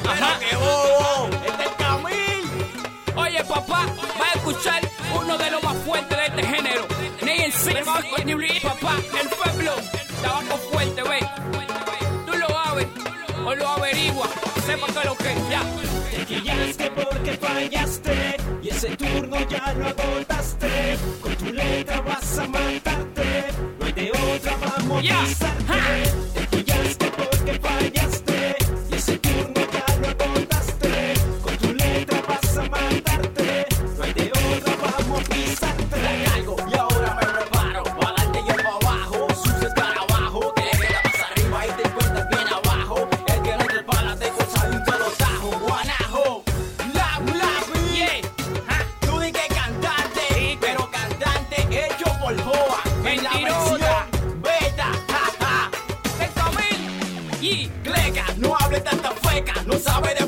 Ajá. ¡Qué bobo! ¡Este es Camil! Oye, papá, va a escuchar uno de los más fuertes de este género. Neil Six, papá, el pueblo. Tabaco fuerte, ve. Tú lo sabes o lo averiguas. Sepa que lo que ya. Te quillaste porque fallaste y ese turno ya lo agotaste. Con tu letra vas a matarte, no hay de otra, vamos Ya. a pisarte. Te quillaste porque fallaste y ese turno ya lo agotaste. Con tu letra vas a matarte, no hay de otra, vamos a pisarte. La cargo y ahora me preparo para darte yo para abajo. Sucio escarabajo, te queda más arriba y te encuentras bien abajo. El que no te para te goza de un solo tajo. Guanajo, la Yeah. tú di que cantante, pero cantante hecho por Joa. En la Mentirosa. versión beta, ja, ja. El Camil. Y Cleca, no hable tanta feca, no sabe de